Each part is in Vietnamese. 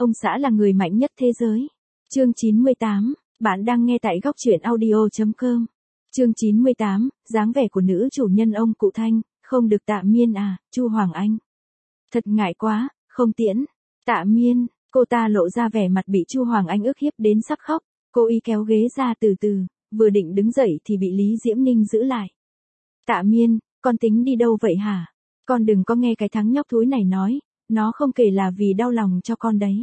Ông xã là người mạnh nhất thế giới. Chương 98, bạn đang nghe tại góc truyện audio.com. Chương 98, dáng vẻ của nữ chủ nhân ông cụ Thanh, không được Tạ Miên à, Chu Hoàng Anh. Thật ngại quá, không tiễn. Tạ Miên, cô ta lộ ra vẻ mặt bị Chu Hoàng Anh ức hiếp đến sắp khóc, cô y kéo ghế ra từ từ, vừa định đứng dậy thì bị Lý Diễm Ninh giữ lại. Tạ Miên, con tính đi đâu vậy hả? Con đừng có nghe cái thằng nhóc thúi này nói, nó không kể là vì đau lòng cho con đấy.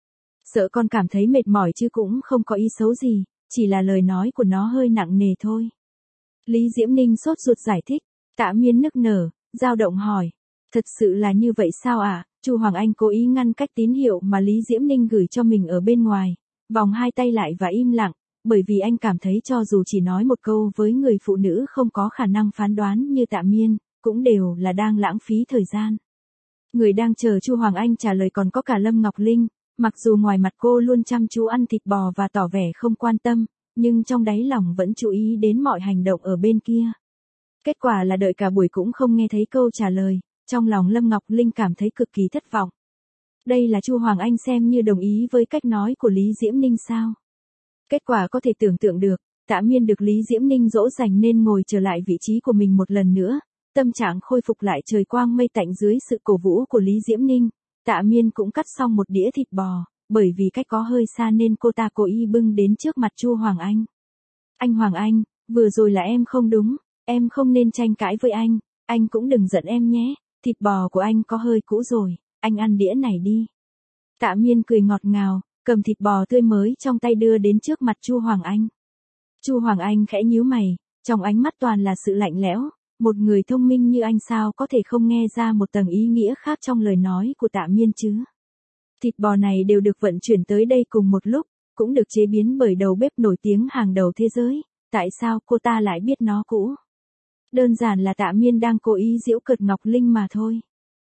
Sợ con cảm thấy mệt mỏi chứ cũng không có ý xấu gì, chỉ là lời nói của nó hơi nặng nề thôi. Lý Diễm Ninh sốt ruột giải thích, Tạ Miên nức nở, dao động hỏi. Thật sự là như vậy sao ạ? Chu Hoàng Anh cố ý ngăn cách tín hiệu mà Lý Diễm Ninh gửi cho mình ở bên ngoài, vòng hai tay lại và im lặng, bởi vì anh cảm thấy cho dù chỉ nói một câu với người phụ nữ không có khả năng phán đoán như Tạ Miên, cũng đều là đang lãng phí thời gian. Người đang chờ Chu Hoàng Anh trả lời còn có cả Lâm Ngọc Linh, mặc dù ngoài mặt cô luôn chăm chú ăn thịt bò và tỏ vẻ không quan tâm, nhưng trong đáy lòng vẫn chú ý đến mọi hành động ở bên kia. Kết quả là đợi cả buổi cũng không nghe thấy câu trả lời, trong lòng Lâm Ngọc Linh cảm thấy cực kỳ thất vọng. Đây là Chu Hoàng Anh xem như đồng ý với cách nói của Lý Diễm Ninh sao? Kết quả có thể tưởng tượng được, Tạ Miên được Lý Diễm Ninh dỗ dành nên ngồi trở lại vị trí của mình một lần nữa, tâm trạng khôi phục lại trời quang mây tạnh dưới sự cổ vũ của Lý Diễm Ninh. Tạ Miên cũng cắt xong một đĩa thịt bò, bởi vì cách có hơi xa nên cô ta cố ý bưng đến trước mặt Chu Hoàng Anh. Anh Hoàng Anh, vừa rồi là em không đúng, em không nên tranh cãi với anh cũng đừng giận em nhé, thịt bò của anh có hơi cũ rồi, anh ăn đĩa này đi. Tạ Miên cười ngọt ngào, cầm thịt bò tươi mới trong tay đưa đến trước mặt Chu Hoàng Anh. Chu Hoàng Anh khẽ nhíu mày, trong ánh mắt toàn là sự lạnh lẽo, một người thông minh như anh sao có thể không nghe ra một tầng ý nghĩa khác trong lời nói của Tạ Miên chứ. Thịt bò này đều được vận chuyển tới đây cùng một lúc, cũng được chế biến bởi đầu bếp nổi tiếng hàng đầu thế giới, tại sao cô ta lại biết nó cũ? Đơn giản là Tạ Miên đang cố ý giễu cợt Ngọc Linh mà thôi.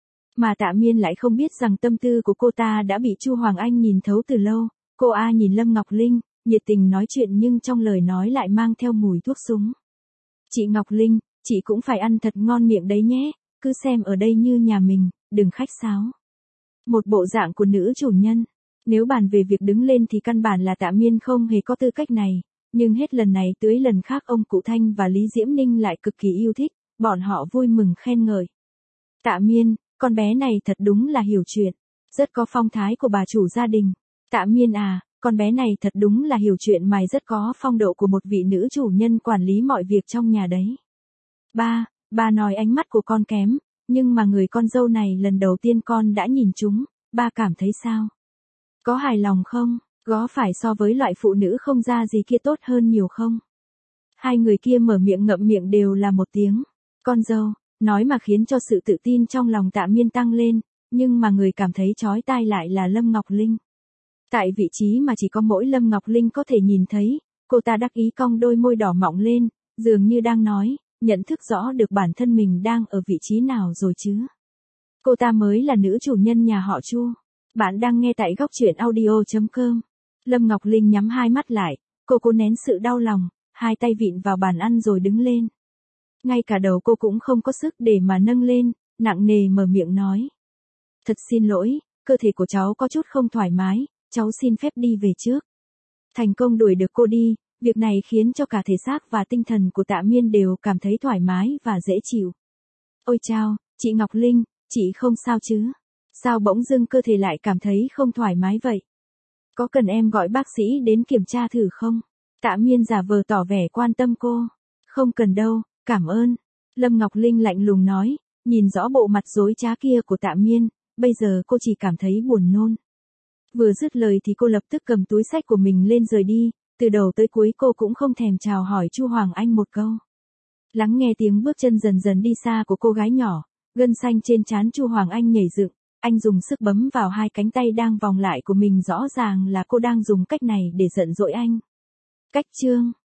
Mà Tạ Miên lại không biết rằng tâm tư của cô ta đã bị Chu Hoàng Anh nhìn thấu từ lâu, cô nhìn Lâm Ngọc Linh, nhiệt tình nói chuyện nhưng trong lời nói lại mang theo mùi thuốc súng. Chị Ngọc Linh, chị cũng phải ăn thật ngon miệng đấy nhé, cứ xem ở đây như nhà mình, đừng khách sáo. Một bộ dạng của nữ chủ nhân, nếu bàn về việc đứng lên thì căn bản là Tạ Miên không hề có tư cách này, nhưng hết lần này tới lần khác ông cụ Thanh và Lý Diễm Ninh lại cực kỳ yêu thích, bọn họ vui mừng khen ngợi. Tạ Miên, con bé này thật đúng là hiểu chuyện, rất có phong thái của bà chủ gia đình. Tạ Miên à, con bé này thật đúng là hiểu chuyện mày rất có phong độ của một vị nữ chủ nhân quản lý mọi việc trong nhà đấy. Ba nói ánh mắt của con kém, nhưng mà người con dâu này lần đầu tiên con đã nhìn chúng, ba cảm thấy sao? Có hài lòng không? Có phải so với loại phụ nữ không ra gì kia tốt hơn nhiều không? Hai người kia mở miệng ngậm miệng đều là một tiếng. Con dâu, nói mà khiến cho sự tự tin trong lòng Tạ Miên tăng lên, nhưng mà người cảm thấy chói tai lại là Lâm Ngọc Linh. Tại vị trí mà chỉ có mỗi Lâm Ngọc Linh có thể nhìn thấy, cô ta đắc ý cong đôi môi đỏ mọng lên, dường như đang nói, nhận thức rõ được bản thân mình đang ở vị trí nào rồi chứ. Cô ta mới là nữ chủ nhân nhà họ Chu. Bạn đang nghe tại góc truyện audio.com. Lâm Ngọc Linh nhắm hai mắt lại, cô cố nén sự đau lòng, hai tay vịn vào bàn ăn rồi đứng lên. Ngay cả đầu cô cũng không có sức để mà nâng lên, nặng nề mở miệng nói. Thật xin lỗi, cơ thể của cháu có chút không thoải mái, cháu xin phép đi về trước. Thành công đuổi được cô đi, việc này khiến cho cả thể xác và tinh thần của Tạ Miên đều cảm thấy thoải mái và dễ chịu. Ôi chao, chị Ngọc Linh, chị không sao chứ? Sao bỗng dưng cơ thể lại cảm thấy không thoải mái vậy? Có cần em gọi bác sĩ đến kiểm tra thử không? Tạ Miên giả vờ tỏ vẻ quan tâm cô. Không cần đâu, cảm ơn. Lâm Ngọc Linh lạnh lùng nói, nhìn rõ bộ mặt dối trá kia của Tạ Miên, bây giờ cô chỉ cảm thấy buồn nôn. Vừa dứt lời thì cô lập tức cầm túi xách của mình lên rời đi, từ đầu tới cuối cô cũng không thèm chào hỏi Chu Hoàng Anh một câu. Lắng nghe tiếng bước chân dần dần đi xa của cô gái nhỏ, gân xanh trên trán Chu Hoàng Anh nhảy dựng, anh dùng sức bấm vào hai cánh tay đang vòng lại của mình, rõ ràng là cô đang dùng cách này để giận dỗi anh. Cách chương